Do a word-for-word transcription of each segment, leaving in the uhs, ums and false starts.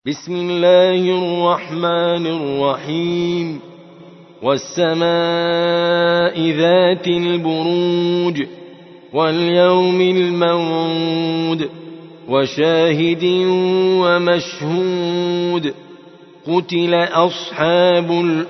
بسم الله الرحمن الرحيم والسماء ذات البروج واليوم الموعود وشاهد ومشهود قتل أصحاب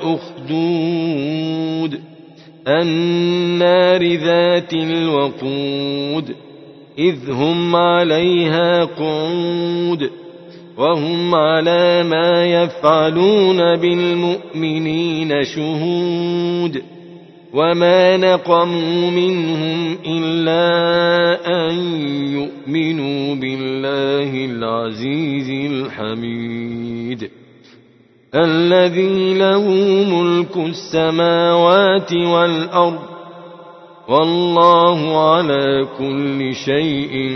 الأخدود النار ذات الوقود إذ هم عليها قعود وهم على ما يفعلون بالمؤمنين شهود وما نقموا منهم إلا أن يؤمنوا بالله العزيز الحميد الذي له ملك السماوات والأرض والله على كل شيء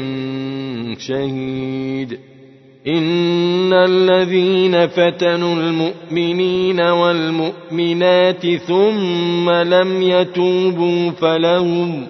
شهيد إن الذين فتنوا المؤمنين والمؤمنات ثم لم يتوبوا فلهم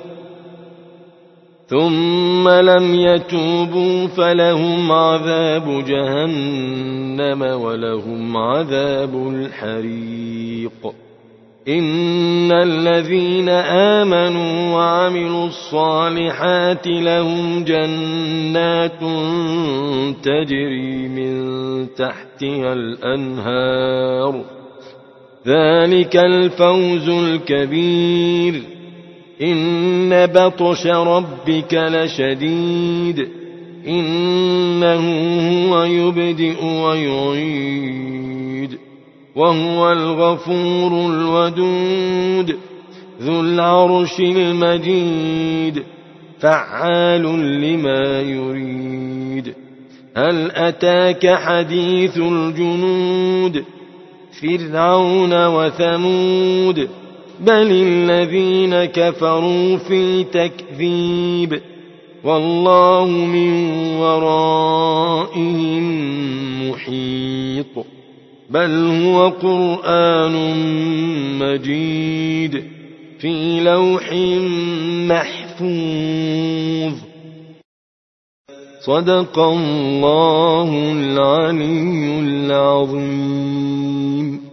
ثم لم يتوبوا فلهم عذاب جهنم ولهم عذاب الحريق إن الذين آمنوا وعملوا الصالحات لهم جنات تجري من تحتها الأنهار ذلك الفوز الكبير إن بطش ربك لشديد إنه هو يبدئ ويعيد وهو الغفور الودود ذو العرش المجيد فعال لما يريد هل أتاك حديث الجنود فرعون وثمود بل الذين كفروا في تكذيب والله من ورائهم محيط بل هو قرآن مجيد في لوح محفوظ صدق الله العلي العظيم.